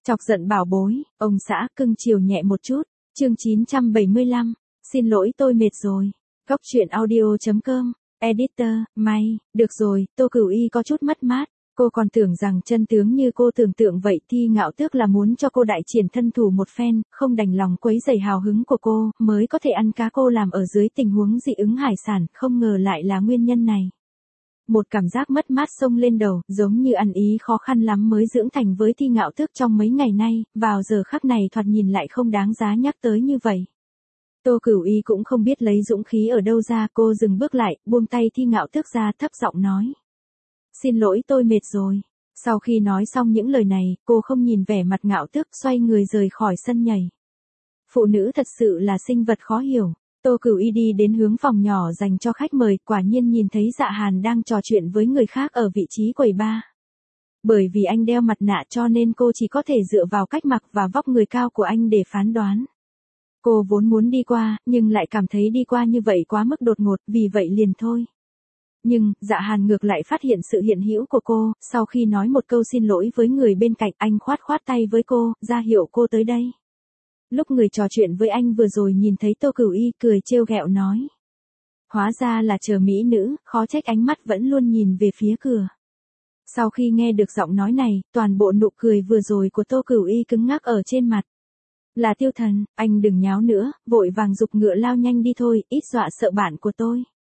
Chọc giận bảo bối, ông xã cưng chiều nhẹ một chút. Chương 975, xin lỗi tôi mệt rồi. Góc truyện audio.com, editor, may, được rồi, Tô Cửu Y có chút mất mát. Cô còn tưởng rằng chân tướng như cô tưởng tượng vậy Thi Ngạo Tước là muốn cho cô đại triển thân thủ một phen, không đành lòng quấy rầy hào hứng của cô, mới có thể ăn cá cô làm ở dưới tình huống dị ứng hải sản, không ngờ lại là nguyên nhân này. Một cảm giác mất mát xông lên đầu, giống như ăn ý khó khăn lắm mới dưỡng thành với Thi Ngạo Tước trong mấy ngày nay, vào giờ khắc này thoạt nhìn lại không đáng giá nhắc tới như vậy. Tô Cửu Y cũng không biết lấy dũng khí ở đâu ra, cô dừng bước lại, buông tay Thi Ngạo Tước ra, thấp giọng nói. Xin lỗi tôi mệt rồi. Sau khi nói xong những lời này, cô không nhìn vẻ mặt Ngạo Tước, xoay người rời khỏi sân nhảy. Phụ nữ thật sự là sinh vật khó hiểu. Tô Cửu Y đi đến hướng phòng nhỏ dành cho khách mời, quả nhiên nhìn thấy Dạ Hàn đang trò chuyện với người khác ở vị trí quầy bar. Bởi vì anh đeo mặt nạ cho nên cô chỉ có thể dựa vào cách mặc và vóc người cao của anh để phán đoán. Cô vốn muốn đi qua, nhưng lại cảm thấy đi qua như vậy quá mức đột ngột, vì vậy liền thôi. Nhưng, Dạ Hàn ngược lại phát hiện sự hiện hữu của cô, sau khi nói một câu xin lỗi với người bên cạnh, anh khoát tay với cô, ra hiệu cô tới đây. Lúc người trò chuyện với anh vừa rồi nhìn thấy Tô Cửu Y, cười trêu ghẹo nói. Hóa ra là chờ mỹ nữ, khó trách ánh mắt vẫn luôn nhìn về phía cửa. Sau khi nghe được giọng nói này, toàn bộ nụ cười vừa rồi của Tô Cửu Y cứng ngắc ở trên mặt. Là Tiêu Thần, anh đừng nháo nữa, vội vàng giục ngựa lao nhanh đi thôi, ít dọa sợ bạn của tôi.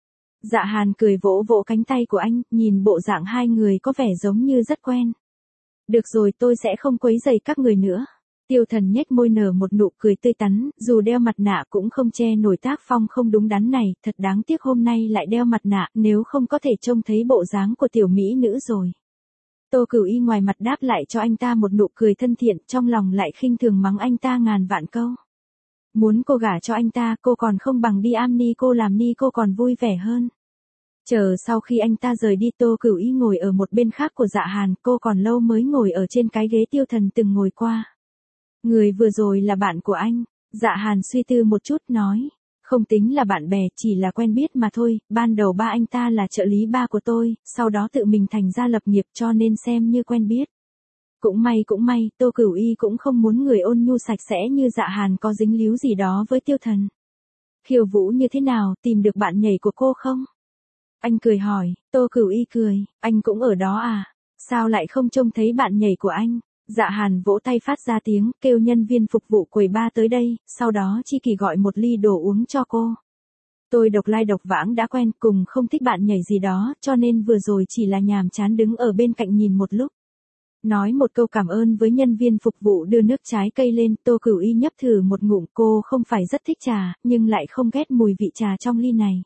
Dạ Hàn cười vỗ vỗ cánh tay của anh, nhìn bộ dạng hai người có vẻ giống như rất quen. Được rồi, tôi sẽ không quấy rầy các người nữa. Tiêu Thần nhếch môi nở một nụ cười tươi tắn, dù đeo mặt nạ cũng không che nổi tác phong không đúng đắn này, thật đáng tiếc hôm nay lại đeo mặt nạ, nếu không có thể trông thấy bộ dáng của tiểu mỹ nữ rồi. Tô Cửu Y ngoài mặt đáp lại cho anh ta một nụ cười thân thiện, trong lòng lại khinh thường mắng anh ta ngàn vạn câu. Muốn cô gả cho anh ta, cô còn không bằng đi am ni cô làm ni cô còn vui vẻ hơn. Chờ sau khi anh ta rời đi, Tô Cửu Y ngồi ở một bên khác của Dạ Hàn, cô còn lâu mới ngồi ở trên cái ghế Tiêu Thần từng ngồi qua. Người vừa rồi là bạn của anh. Dạ Hàn suy tư một chút nói. Không tính là bạn bè, chỉ là quen biết mà thôi, ban đầu ba anh ta là trợ lý ba của tôi, sau đó tự mình thành ra lập nghiệp cho nên xem như quen biết. Cũng may, Tô Cửu Y cũng không muốn người ôn nhu sạch sẽ như Dạ Hàn có dính líu gì đó với Tiêu Thần. Khiêu Vũ như thế nào, tìm được bạn nhảy của cô không? Anh cười hỏi. Tô Cửu Y cười, anh cũng ở đó à? Sao lại không trông thấy bạn nhảy của anh? Dạ Hàn vỗ tay phát ra tiếng, kêu nhân viên phục vụ quầy bar tới đây, sau đó Chi Kỳ gọi một ly đồ uống cho cô. Tôi độc lai độc vãng đã quen, cùng không thích bạn nhảy gì đó, cho nên vừa rồi chỉ là nhàm chán đứng ở bên cạnh nhìn một lúc. Nói một câu cảm ơn với nhân viên phục vụ đưa nước trái cây lên, Tô Cửu Y nhấp thử một ngụm, cô không phải rất thích trà, nhưng lại không ghét mùi vị trà trong ly này.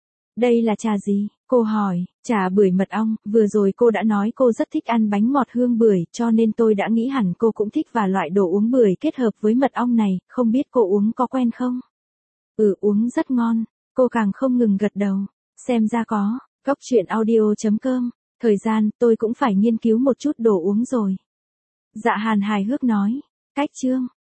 Đây là trà gì? Cô hỏi. Trà bưởi mật ong, vừa rồi cô đã nói cô rất thích ăn bánh ngọt hương bưởi, cho nên tôi đã nghĩ hẳn cô cũng thích và loại đồ uống bưởi kết hợp với mật ong này, không biết cô uống có quen không? Uống rất ngon. Cô càng không ngừng gật đầu. Xem ra có. Góc truyện audio.com. Thời gian, tôi cũng phải nghiên cứu một chút đồ uống rồi. Dạ Hàn hài hước nói. Cách chương.